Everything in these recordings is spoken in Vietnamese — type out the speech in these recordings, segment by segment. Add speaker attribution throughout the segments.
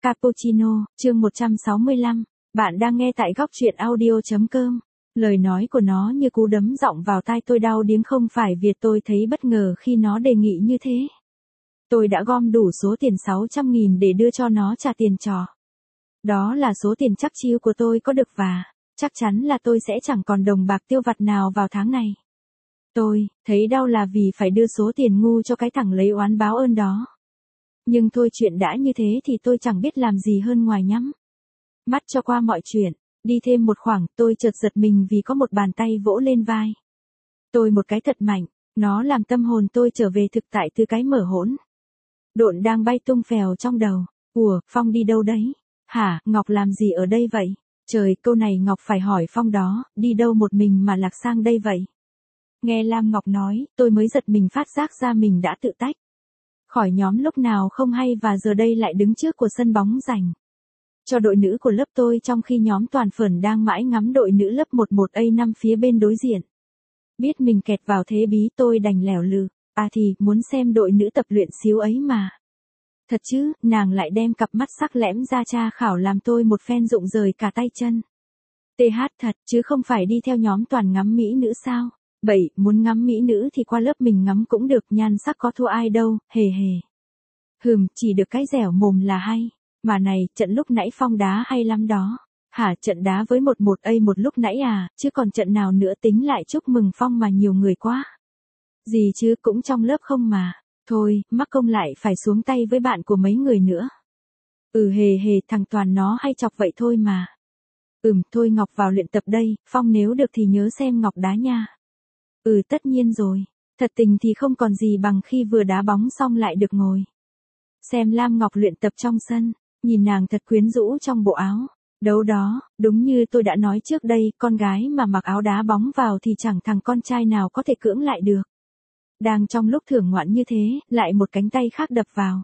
Speaker 1: Cappuccino, chương 165. Bạn đang nghe tại góc truyện audio.com. Lời nói của nó như cú đấm giọng vào tai tôi đau điếng, không phải việc tôi thấy bất ngờ khi nó đề nghị như thế. Tôi đã gom đủ số tiền 600.000 để đưa cho nó trả tiền trọ. Đó là số tiền chắc chiêu của tôi có được và chắc chắn là tôi sẽ chẳng còn đồng bạc tiêu vặt nào vào tháng này. Tôi thấy đau là vì phải đưa số tiền ngu cho cái thằng lấy oán báo ơn đó. Nhưng thôi, chuyện đã như thế thì tôi chẳng biết làm gì hơn ngoài nhắm mắt cho qua mọi chuyện. Đi thêm một khoảng, tôi chợt giật mình vì có một bàn tay vỗ lên vai tôi một cái thật mạnh. Nó làm tâm hồn tôi trở về thực tại từ cái mở hỗn độn đang bay tung phèo trong đầu. Ủa, Phong đi đâu đấy? Hả, Ngọc làm gì ở đây vậy? Trời, câu này Ngọc phải hỏi Phong đó, đi đâu một mình mà lạc sang đây vậy? Nghe Lam Ngọc nói, tôi mới giật mình phát giác ra mình đã tự tách khỏi nhóm lúc nào không hay và giờ đây lại đứng trước của sân bóng dành cho đội nữ của lớp tôi, trong khi nhóm toàn phởn đang mãi ngắm đội nữ lớp 11A5 phía bên đối diện. Biết mình kẹt vào thế bí, tôi đành lẻo lừ. À thì, muốn xem đội nữ tập luyện xíu ấy mà. Thật chứ, nàng lại đem cặp mắt sắc lẻm ra tra khảo làm tôi một phen rụng rời cả tay chân. TH thật, chứ không phải đi theo nhóm toàn ngắm mỹ nữ sao? Bậy, muốn ngắm mỹ nữ thì qua lớp mình ngắm cũng được, nhan sắc có thua ai đâu, hề hề. Chỉ được cái dẻo mồm là hay. Mà này, trận lúc nãy Phong đá hay lắm đó. Hả, trận đá với 11A1 lúc nãy à, chứ còn trận nào nữa, tính lại chúc mừng Phong mà nhiều người quá. Gì chứ, cũng trong lớp không mà. Thôi, mắc công lại phải xuống tay với bạn của mấy người nữa. Hề hề, thằng Toàn nó hay chọc vậy thôi mà. Thôi Ngọc vào luyện tập đây, Phong nếu được thì nhớ xem Ngọc đá nha. Tất nhiên rồi. Thật tình thì không còn gì bằng khi vừa đá bóng xong lại được ngồi xem Lam Ngọc luyện tập trong sân. Nhìn nàng thật quyến rũ trong bộ áo đấu đó, đúng như tôi đã nói trước đây, con gái mà mặc áo đá bóng vào thì chẳng thằng con trai nào có thể cưỡng lại được. Đang trong lúc thưởng ngoạn như thế, lại một cánh tay khác đập vào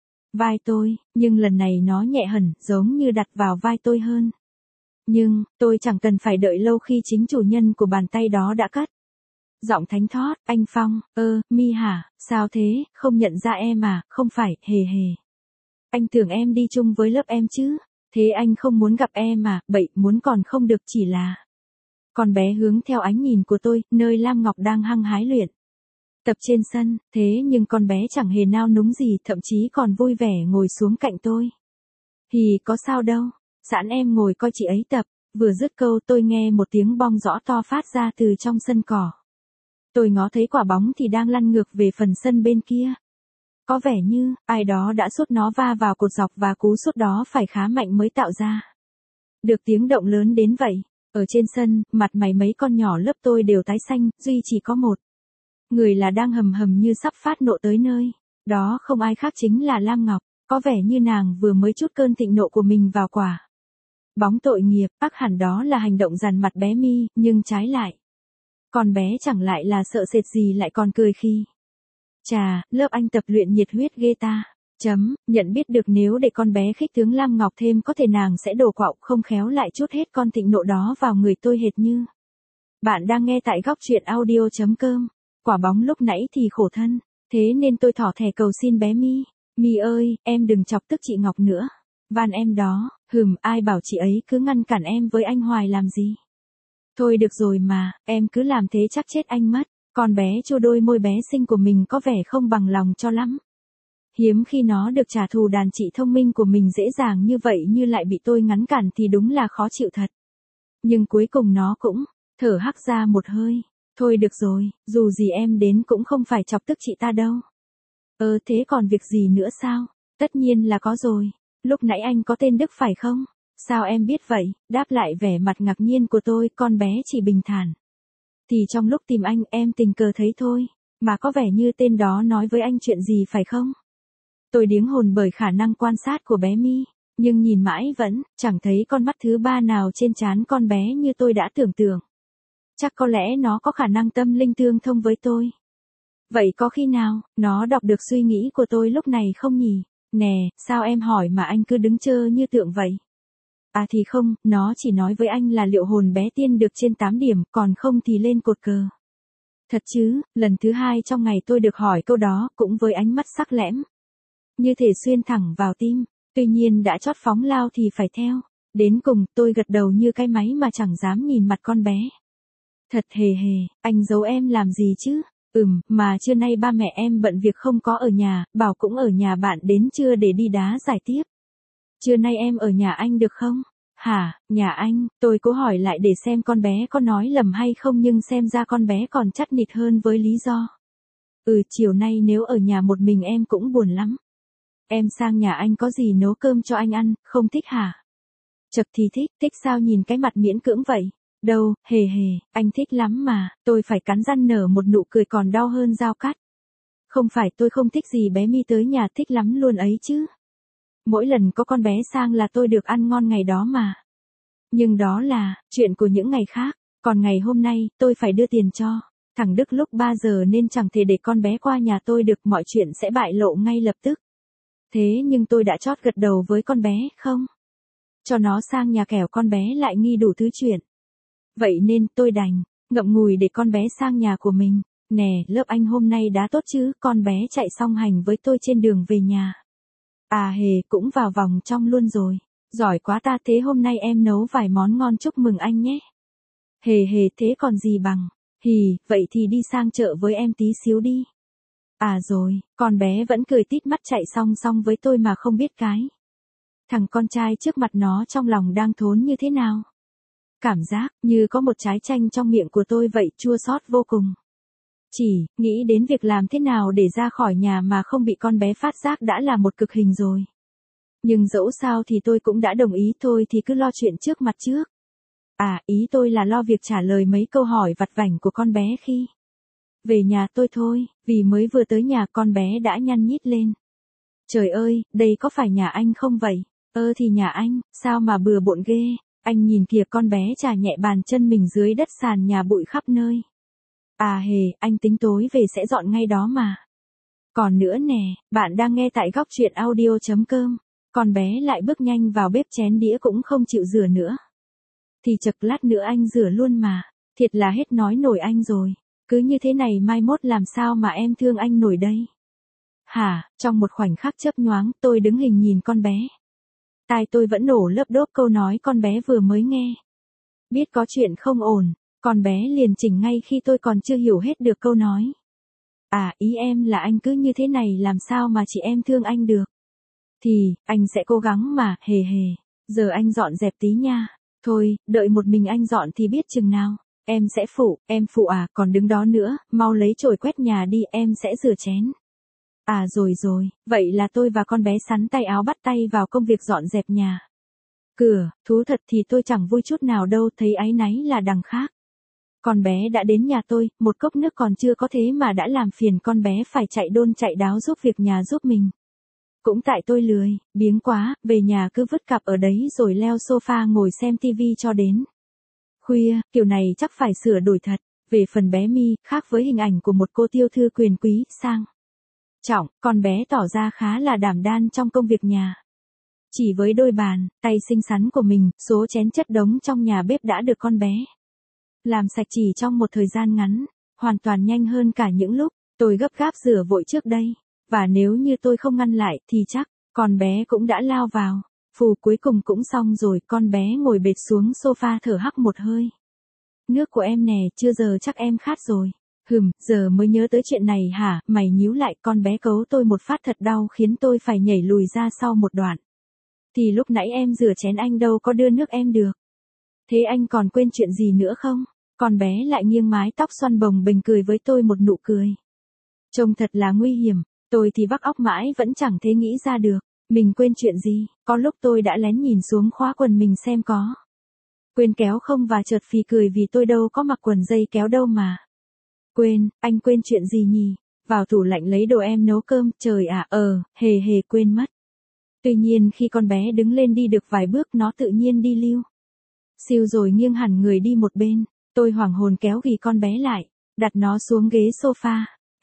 Speaker 1: vai tôi, nhưng lần này nó nhẹ hẳn, giống như đặt vào vai tôi hơn. Nhưng, tôi chẳng cần phải đợi lâu khi chính chủ nhân của bàn tay đó đã cất giọng thánh thót, anh Phong, Mi hả, sao thế, không nhận ra em à, không phải, hề hề. Anh tưởng em đi chung với lớp em chứ, thế anh không muốn gặp em à, bậy, muốn còn không được, chỉ là. Con bé hướng theo ánh nhìn của tôi, nơi Lam Ngọc đang hăng hái luyện tập trên sân, thế nhưng con bé chẳng hề nao núng gì, thậm chí còn vui vẻ ngồi xuống cạnh tôi. Thì có sao đâu, sẵn em ngồi coi chị ấy tập. Vừa dứt câu tôi nghe một tiếng bong rõ to phát ra từ trong sân cỏ. Tôi ngó thấy quả bóng thì đang lăn ngược về phần sân bên kia. Có vẻ như, ai đó đã sút nó va vào cột dọc và cú sút đó phải khá mạnh mới tạo ra được tiếng động lớn đến vậy. Ở trên sân, mặt mày mấy con nhỏ lớp tôi đều tái xanh, duy chỉ có một người là đang hầm hầm như sắp phát nộ tới nơi. Đó không ai khác chính là Lam Ngọc. Có vẻ như nàng vừa mới trút cơn thịnh nộ của mình vào quả bóng tội nghiệp. Ác hẳn đó là hành động dằn mặt bé Mi, nhưng trái lại, con bé chẳng lại là sợ sệt gì, lại còn cười khi chà, lớp anh tập luyện nhiệt huyết ghê ta. Nhận biết được nếu để con bé khích tướng Lam Ngọc thêm có thể nàng sẽ đổ quạo, không khéo lại trút hết con thịnh nộ đó vào người tôi hệt như. Bạn đang nghe tại góc truyện audio.com. Quả bóng lúc nãy thì khổ thân, thế nên tôi thỏ thẻ cầu xin bé Mi. Mi ơi, em đừng chọc tức chị Ngọc nữa. Van em đó. Ai bảo chị ấy cứ ngăn cản em với anh hoài làm gì. Thôi được rồi mà, em cứ làm thế chắc chết anh mất. Con bé chua đôi môi bé xinh của mình có vẻ không bằng lòng cho lắm. Hiếm khi nó được trả thù đàn chị thông minh của mình dễ dàng như vậy, như lại bị tôi ngăn cản thì đúng là khó chịu thật. Nhưng cuối cùng nó cũng thở hắt ra một hơi. Thôi được rồi, dù gì em đến cũng không phải chọc tức chị ta đâu. Thế còn việc gì nữa sao? Tất nhiên là có rồi. Lúc nãy anh có tên Đức phải không? Sao em biết vậy? Đáp lại vẻ mặt ngạc nhiên của tôi, con bé chỉ bình thản. Thì trong lúc tìm anh em tình cờ thấy thôi. Mà có vẻ như tên đó nói với anh chuyện gì phải không? Tôi điếng hồn bởi khả năng quan sát của bé Mi. Nhưng nhìn mãi vẫn chẳng thấy con mắt thứ ba nào trên trán con bé như tôi đã tưởng tượng. Chắc có lẽ nó có khả năng tâm linh tương thông với tôi. Vậy có khi nào nó đọc được suy nghĩ của tôi lúc này không nhỉ? Nè, sao em hỏi mà anh cứ đứng chơ như tượng vậy? À thì không, nó chỉ nói với anh là liệu hồn bé tiên được trên 8 điểm, còn không thì lên cột cờ. Thật chứ, lần thứ hai trong ngày tôi được hỏi câu đó, cũng với ánh mắt sắc lẻm. Như thể xuyên thẳng vào tim. Tuy nhiên đã chót phóng lao thì phải theo. Đến cùng, tôi gật đầu như cái máy mà chẳng dám nhìn mặt con bé. Thật hề hề, anh giấu em làm gì chứ? Mà trưa nay ba mẹ em bận việc không có ở nhà, bảo cũng ở nhà bạn đến trưa để đi đá giải tiếp. Trưa nay em ở nhà anh được không? Hả, nhà anh, tôi cố hỏi lại để xem con bé có nói lầm hay không nhưng xem ra con bé còn chắt nịt hơn với lý do. Chiều nay nếu ở nhà một mình em cũng buồn lắm. Em sang nhà anh có gì nấu cơm cho anh ăn, không thích hả? Chật thì thích sao nhìn cái mặt miễn cưỡng vậy? Đâu, hề hề, anh thích lắm mà, tôi phải cắn răng nở một nụ cười còn đau hơn dao cắt. Không phải tôi không thích gì bé Mi tới nhà thích lắm luôn ấy chứ. Mỗi lần có con bé sang là tôi được ăn ngon ngày đó mà. Nhưng đó là chuyện của những ngày khác, còn ngày hôm nay tôi phải đưa tiền cho thằng Đức lúc 3 giờ nên chẳng thể để con bé qua nhà tôi được, mọi chuyện sẽ bại lộ ngay lập tức. Thế nhưng tôi đã chót gật đầu với con bé, không cho nó sang nhà kẻo con bé lại nghi đủ thứ chuyện. Vậy nên tôi đành ngậm ngùi để con bé sang nhà của mình. Nè, lớp anh hôm nay đã tốt chứ? Con bé chạy song hành với tôi trên đường về nhà. À hề, cũng vào vòng trong luôn rồi. Giỏi quá ta, thế hôm nay em nấu vài món ngon chúc mừng anh nhé. Hề hề, thế còn gì bằng. Vậy thì đi sang chợ với em tí xíu đi. À rồi, con bé vẫn cười tít mắt chạy song song với tôi mà không biết cái thằng con trai trước mặt nó trong lòng đang thốn như thế nào. Cảm giác như có một trái chanh trong miệng của tôi vậy, chua xót vô cùng. Chỉ nghĩ đến việc làm thế nào để ra khỏi nhà mà không bị con bé phát giác đã là một cực hình rồi. Nhưng dẫu sao thì tôi cũng đã đồng ý, thôi thì cứ lo chuyện trước mặt trước. Ý tôi là lo việc trả lời mấy câu hỏi vặt vảnh của con bé khi về nhà tôi thôi, vì mới vừa tới nhà con bé đã nhăn nhít lên. Trời ơi, đây có phải nhà anh không vậy? Thì nhà anh, sao mà bừa bộn ghê? Anh nhìn kìa, con bé chà nhẹ bàn chân mình dưới đất sàn nhà bụi khắp nơi. Hề, anh tính tối về sẽ dọn ngay đó mà. Còn nữa nè, bạn đang nghe tại góc truyện audio.com. Con bé lại bước nhanh vào bếp, chén đĩa cũng không chịu rửa nữa. Thì chật lát nữa anh rửa luôn mà. Thiệt là hết nói nổi anh rồi. Cứ như thế này mai mốt làm sao mà em thương anh nổi đây. Trong một khoảnh khắc chớp nhoáng, tôi đứng hình nhìn con bé. Tai tôi vẫn nổ lốp đốp câu nói con bé vừa mới nghe. Biết có chuyện không ổn, con bé liền chỉnh ngay khi tôi còn chưa hiểu hết được câu nói. Ý em là anh cứ như thế này làm sao mà chị em thương anh được. Thì, anh sẽ cố gắng mà, hề hề. Giờ anh dọn dẹp tí nha. Thôi, đợi một mình anh dọn thì biết chừng nào. Em sẽ phụ, em phụ còn đứng đó nữa, mau lấy chổi quét nhà đi, em sẽ rửa chén. Rồi, vậy là tôi và con bé sắn tay áo bắt tay vào công việc dọn dẹp nhà. Cửa, thú thật thì tôi chẳng vui chút nào đâu, thấy áy náy là đằng khác. Con bé đã đến nhà tôi, một cốc nước còn chưa có thế mà đã làm phiền con bé phải chạy đôn chạy đáo giúp việc nhà giúp mình. Cũng tại tôi lười, biếng quá, về nhà cứ vứt cặp ở đấy rồi leo sofa ngồi xem tivi cho đến khuya, kiểu này chắc phải sửa đổi thật. Về phần bé Mi, khác với hình ảnh của một cô tiêu thư quyền quý, sang trọng, con bé tỏ ra khá là đảm đang trong công việc nhà. Chỉ với đôi bàn tay xinh xắn của mình, số chén chất đống trong nhà bếp đã được con bé làm sạch chỉ trong một thời gian ngắn, hoàn toàn nhanh hơn cả những lúc tôi gấp gáp rửa vội trước đây. Và nếu như tôi không ngăn lại thì chắc con bé cũng đã lao vào. Cuối cùng cũng xong rồi, con bé ngồi bệt xuống sofa thở hắc một hơi. Nước của em nè, chưa, giờ chắc em khát rồi. Giờ mới nhớ tới chuyện này hả? Mày nhíu lại, con bé cấu tôi một phát thật đau khiến tôi phải nhảy lùi ra sau một đoạn. Thì lúc nãy em rửa chén anh đâu có đưa nước em được. Thế anh còn quên chuyện gì nữa không? Con bé lại nghiêng mái tóc xoăn bồng bềnh cười với tôi một nụ cười trông thật là nguy hiểm. Tôi thì vắt óc mãi vẫn chẳng thể nghĩ ra được mình quên chuyện gì. Có lúc tôi đã lén nhìn xuống khóa quần mình xem có quên kéo không và chợt phì cười vì tôi đâu có mặc quần dây kéo đâu mà. Quên, anh quên chuyện gì nhỉ? Vào tủ lạnh lấy đồ em nấu cơm, trời ạ, hề hề quên mất. Tuy nhiên khi con bé đứng lên đi được vài bước nó tự nhiên đi liu xiu rồi nghiêng hẳn người đi một bên. Tôi hoảng hồn kéo ghì con bé lại, đặt nó xuống ghế sofa.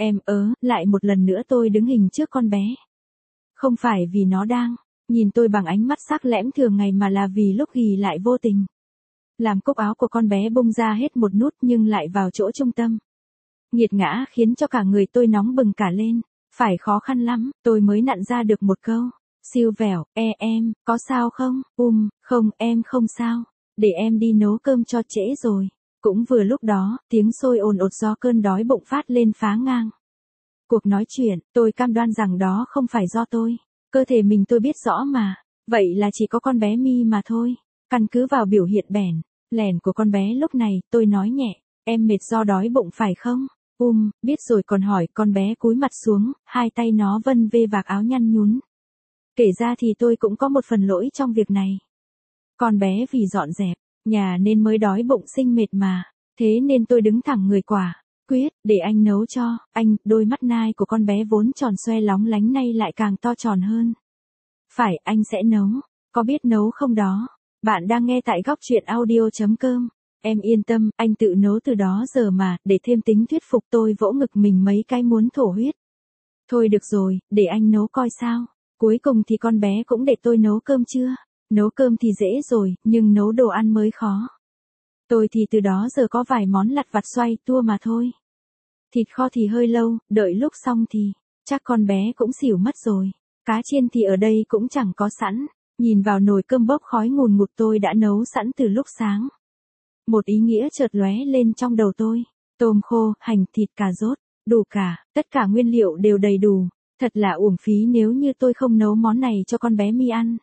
Speaker 1: Lại một lần nữa tôi đứng hình trước con bé. Không phải vì nó đang nhìn tôi bằng ánh mắt sắc lẻm thường ngày mà là vì lúc ghì lại vô tình làm cúc áo của con bé bung ra hết một nút nhưng lại vào chỗ trung tâm. Nghiệt ngã khiến cho cả người tôi nóng bừng cả lên. Phải khó khăn lắm, tôi mới nặn ra được một câu. Siêu vẹo, em, có sao không? Không em không sao. Để em đi nấu cơm cho trễ rồi. Cũng vừa lúc đó, tiếng sôi ồn ột do cơn đói bụng phát lên phá ngang. Cuộc nói chuyện, tôi cam đoan rằng đó không phải do tôi. Cơ thể mình tôi biết rõ mà. Vậy là chỉ có con bé Mi mà thôi. Căn cứ vào biểu hiện bẽn lẽn của con bé lúc này, tôi nói nhẹ. Em mệt do đói bụng phải không? Biết rồi còn hỏi, con bé cúi mặt xuống, hai tay nó vân vê vạc áo nhăn nhún. Kể ra thì tôi cũng có một phần lỗi trong việc này. Con bé vì dọn dẹp nhà nên mới đói bụng sinh mệt mà. Thế nên tôi đứng thẳng người quả quyết, để anh nấu cho. Anh, đôi mắt nai của con bé vốn tròn xoe lóng lánh nay lại càng to tròn hơn. Phải, anh sẽ nấu. Có biết nấu không đó? Bạn đang nghe tại góc truyện audio.com. Em yên tâm, anh tự nấu từ đó giờ mà. Để thêm tính thuyết phục tôi vỗ ngực mình mấy cái muốn thổ huyết. Thôi được rồi, để anh nấu coi sao. Cuối cùng thì con bé cũng để tôi nấu cơm chưa? Nấu cơm thì dễ rồi, nhưng nấu đồ ăn mới khó. Tôi thì từ đó giờ có vài món lặt vặt xoay tua mà thôi. Thịt kho thì hơi lâu, đợi lúc xong thì chắc con bé cũng xỉu mất rồi. Cá chiên thì ở đây cũng chẳng có sẵn. Nhìn vào nồi cơm bốc khói ngùn ngụt tôi đã nấu sẵn từ lúc sáng. Một ý nghĩa chợt lóe lên trong đầu tôi. Tôm khô, hành, thịt, cà rốt, đủ cả, tất cả nguyên liệu đều đầy đủ. Thật là uổng phí nếu như tôi không nấu món này cho con bé Mi ăn.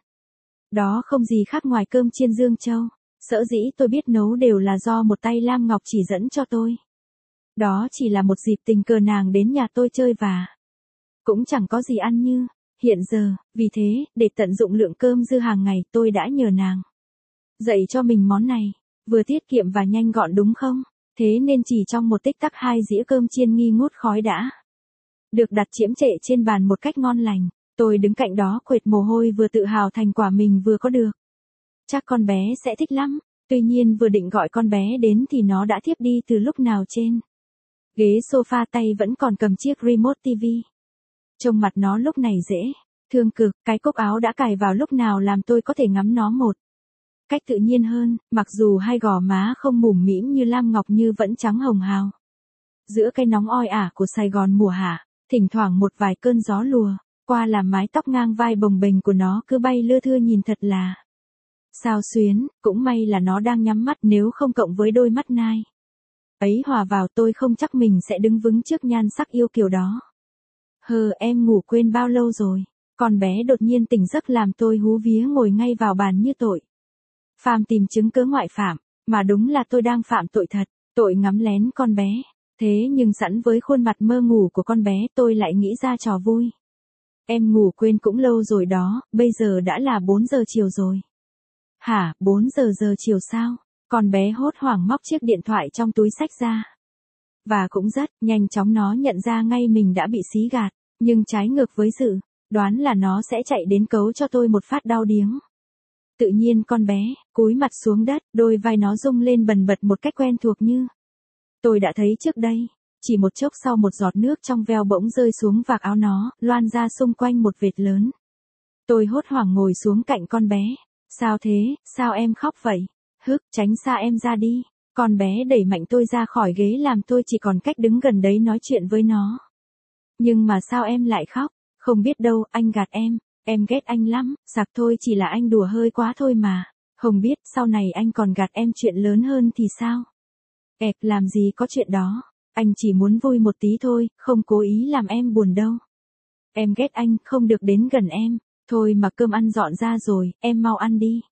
Speaker 1: Đó không gì khác ngoài cơm chiên Dương Châu. Sở dĩ tôi biết nấu đều là do một tay Lam Ngọc chỉ dẫn cho tôi. Đó chỉ là một dịp tình cờ nàng đến nhà tôi chơi và cũng chẳng có gì ăn như hiện giờ. Vì thế, để tận dụng lượng cơm dư hàng ngày, tôi đã nhờ nàng dạy cho mình món này. Vừa tiết kiệm và nhanh gọn đúng không? Thế nên chỉ trong một tích tắc 2 dĩa cơm chiên nghi ngút khói đã được đặt chiếm trệ trên bàn một cách ngon lành. Tôi đứng cạnh đó quệt mồ hôi vừa tự hào thành quả mình vừa có được. Chắc con bé sẽ thích lắm. Tuy nhiên vừa định gọi con bé đến thì nó đã thiếp đi từ lúc nào trên ghế sofa, tay vẫn còn cầm chiếc remote TV. Trông mặt nó lúc này dễ thương cực, cái cúc áo đã cài vào lúc nào làm tôi có thể ngắm nó một cách tự nhiên hơn, mặc dù hai gò má không mủm mĩm như Lam Ngọc như vẫn trắng hồng hào. Giữa cái nóng oi ả của Sài Gòn mùa hạ, thỉnh thoảng một vài cơn gió lùa qua làm mái tóc ngang vai bồng bềnh của nó cứ bay lưa thưa nhìn thật là sao xuyến. Cũng may là nó đang nhắm mắt, nếu không cộng với đôi mắt nai ấy hòa vào tôi không chắc mình sẽ đứng vững trước nhan sắc yêu kiều đó. Em ngủ quên bao lâu rồi? Con bé đột nhiên tỉnh giấc làm tôi hú vía ngồi ngay vào bàn như tội phàm tìm chứng cớ ngoại phạm, mà đúng là tôi đang phạm tội thật, tội ngắm lén con bé. Thế nhưng sẵn với khuôn mặt mơ ngủ của con bé tôi lại nghĩ ra trò vui. Em ngủ quên cũng lâu rồi đó, bây giờ đã là 4 giờ chiều rồi. Hả, 4 giờ chiều sao? Con bé hốt hoảng móc chiếc điện thoại trong túi xách ra. Và cũng rất nhanh chóng nó nhận ra ngay mình đã bị xí gạt, nhưng trái ngược với dự đoán là nó sẽ chạy đến cấu cho tôi một phát đau điếng. Tự nhiên con bé cúi mặt xuống đất, đôi vai nó rung lên bần bật một cách quen thuộc như tôi đã thấy trước đây. Chỉ một chốc sau, một giọt nước trong veo bỗng rơi xuống vạt áo nó, loan ra xung quanh một vệt lớn. Tôi hốt hoảng ngồi xuống cạnh con bé. Sao thế, sao em khóc vậy? Tránh xa em ra đi. Con bé đẩy mạnh tôi ra khỏi ghế làm tôi chỉ còn cách đứng gần đấy nói chuyện với nó. Nhưng mà sao em lại khóc? Không biết đâu, anh gạt em ghét anh lắm, sặc thôi, chỉ là anh đùa hơi quá thôi mà. Không biết, sau này anh còn gạt em chuyện lớn hơn thì sao? Làm gì có chuyện đó. Anh chỉ muốn vui một tí thôi, không cố ý làm em buồn đâu. Em ghét anh, không được đến gần em. Thôi mà cơm ăn dọn ra rồi, em mau ăn đi.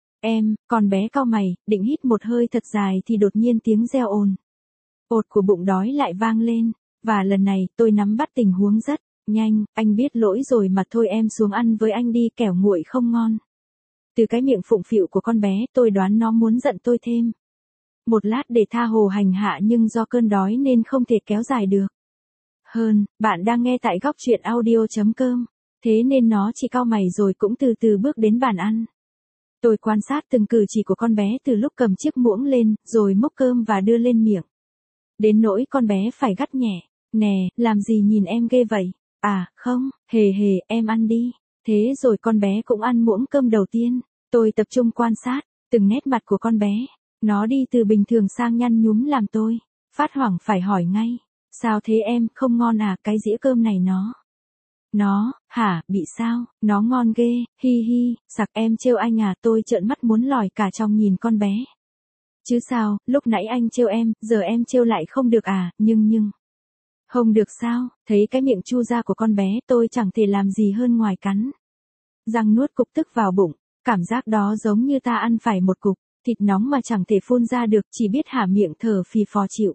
Speaker 1: Con bé cau mày, định hít một hơi thật dài thì đột nhiên tiếng reo ồn ột của bụng đói lại vang lên. Và lần này, tôi nắm bắt tình huống rất nhanh. Anh biết lỗi rồi mà, thôi em xuống ăn với anh đi, kẻo nguội không ngon. Từ cái miệng phụng phịu của con bé, tôi đoán nó muốn giận tôi thêm một lát để tha hồ hành hạ, nhưng do cơn đói nên không thể kéo dài được hơn. Bạn đang nghe tại góc truyện audio.com. Thế nên nó chỉ cau mày rồi cũng từ từ bước đến bàn ăn. Tôi quan sát từng cử chỉ của con bé từ lúc cầm chiếc muỗng lên, rồi múc cơm và đưa lên miệng. Đến nỗi con bé phải gắt nhẹ. Nè, làm gì nhìn em ghê vậy? À, không, hề, em ăn đi. Thế rồi con bé cũng ăn muỗng cơm đầu tiên. Tôi tập trung quan sát từng nét mặt của con bé. Nó đi từ bình thường sang nhăn nhúm làm tôi phát hoảng phải hỏi ngay. Sao thế em, không ngon à? Cái dĩa cơm này nó Nó, hả, bị sao, nó ngon ghê, hi hi, sặc em trêu anh à, tôi trợn mắt muốn lòi cả trong nhìn con bé. Chứ sao, lúc nãy anh trêu em, giờ em trêu lại không được à, nhưng. Không được sao, thấy cái miệng chu ra của con bé tôi chẳng thể làm gì hơn ngoài cắn. Răng nuốt cục tức vào bụng, cảm giác đó giống như ta ăn phải một cục, thịt nóng mà chẳng thể phun ra được, chỉ biết há miệng thở phì phò chịu.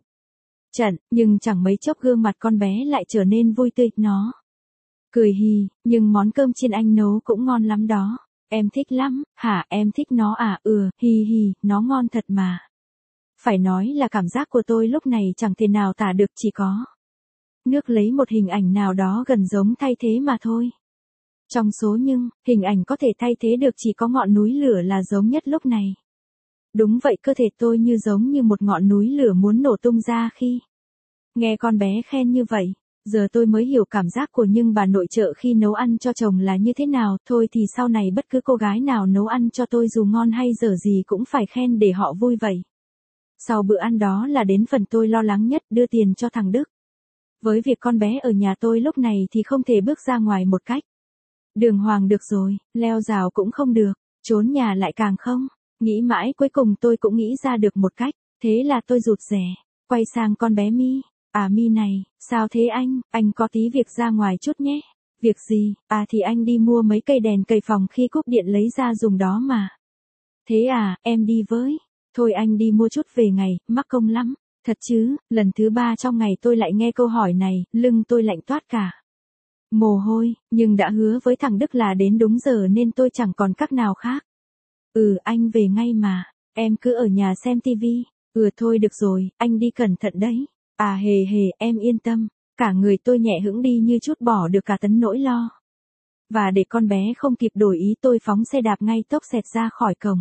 Speaker 1: Nhưng chẳng mấy chốc gương mặt con bé lại trở nên vui tươi, nó cười hì, nhưng món cơm chiên anh nấu cũng ngon lắm đó. Em thích lắm, hả, em thích nó à, hi hi, nó ngon thật mà. Phải nói là cảm giác của tôi lúc này chẳng thể nào tả được, chỉ có nước lấy một hình ảnh nào đó gần giống thay thế mà thôi. Trong số những hình ảnh có thể thay thế được chỉ có ngọn núi lửa là giống nhất lúc này. Đúng vậy, cơ thể tôi như giống như một ngọn núi lửa muốn nổ tung ra khi nghe con bé khen như vậy. Giờ tôi mới hiểu cảm giác của những bà nội trợ khi nấu ăn cho chồng là như thế nào. Thôi thì sau này bất cứ cô gái nào nấu ăn cho tôi dù ngon hay dở gì cũng phải khen để họ vui vậy. Sau bữa ăn đó là đến phần tôi lo lắng nhất, đưa tiền cho thằng Đức. Với việc con bé ở nhà tôi lúc này thì không thể bước ra ngoài một cách đường hoàng được rồi, leo rào cũng không được, trốn nhà lại càng không. Nghĩ mãi cuối cùng tôi cũng nghĩ ra được một cách, thế là tôi rụt rè, quay sang con bé My. À My này, sao thế anh có tí việc ra ngoài chút nhé. Việc gì, à thì anh đi mua mấy cây đèn cầy phòng khi cúp điện lấy ra dùng đó mà. Thế à, em đi với. Thôi anh đi mua chút về ngày, mắc công lắm. Thật chứ, lần thứ 3 trong ngày tôi lại nghe câu hỏi này, lưng tôi lạnh toát cả mồ hôi, nhưng đã hứa với thằng Đức là đến đúng giờ nên tôi chẳng còn cách nào khác. Anh về ngay mà, em cứ ở nhà xem tivi. Thôi được rồi, anh đi cẩn thận đấy. À hề hề, em yên tâm, cả người tôi nhẹ hững đi như chút bỏ được cả tấn nỗi lo. Và để con bé không kịp đổi ý tôi phóng xe đạp ngay tốc xẹt ra khỏi cổng.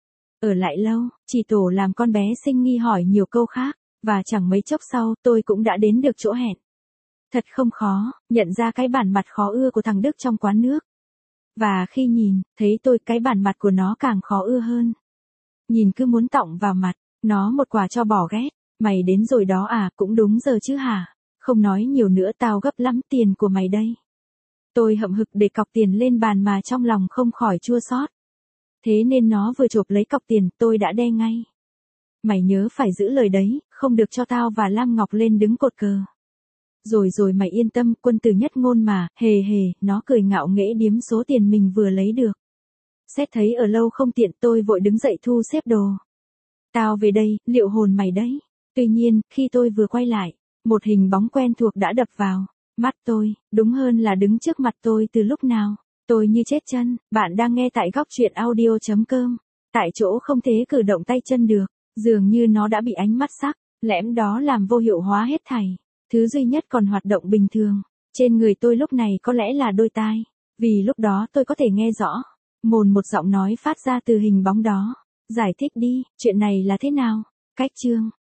Speaker 1: Ở lại lâu, chỉ tổ làm con bé sinh nghi hỏi nhiều câu khác, và chẳng mấy chốc sau tôi cũng đã đến được chỗ hẹn. Thật không khó, nhận ra cái bản mặt khó ưa của thằng Đức trong quán nước. Và khi nhìn, thấy tôi cái bản mặt của nó càng khó ưa hơn. Nhìn cứ muốn tọng vào mặt, nó một quả cho bỏ ghét. Mày đến rồi đó à, cũng đúng giờ chứ hả? Không nói nhiều nữa, tao gấp lắm tiền của mày đây. Tôi hậm hực để cọc tiền lên bàn mà trong lòng không khỏi chua xót. Thế nên nó vừa chộp lấy cọc tiền, tôi đã đe ngay. Mày nhớ phải giữ lời đấy, không được cho tao và Lam Ngọc lên đứng cột cờ. Rồi mày yên tâm, quân tử nhất ngôn mà, hề hề, nó cười ngạo nghễ điếm số tiền mình vừa lấy được. Xét thấy ở lâu không tiện tôi vội đứng dậy thu xếp đồ. Tao về đây, liệu hồn mày đấy. Tuy nhiên, khi tôi vừa quay lại, một hình bóng quen thuộc đã đập vào mắt tôi, đúng hơn là đứng trước mặt tôi từ lúc nào. Tôi như chết chân, bạn đang nghe tại góc truyện audio.com. Tại chỗ không thể cử động tay chân được, dường như nó đã bị ánh mắt sắc lẻm đó làm vô hiệu hóa hết thảy. Thứ duy nhất còn hoạt động bình thường trên người tôi lúc này có lẽ là đôi tai, vì lúc đó tôi có thể nghe rõ một giọng nói phát ra từ hình bóng đó. Giải thích đi, chuyện này là thế nào? Cách chương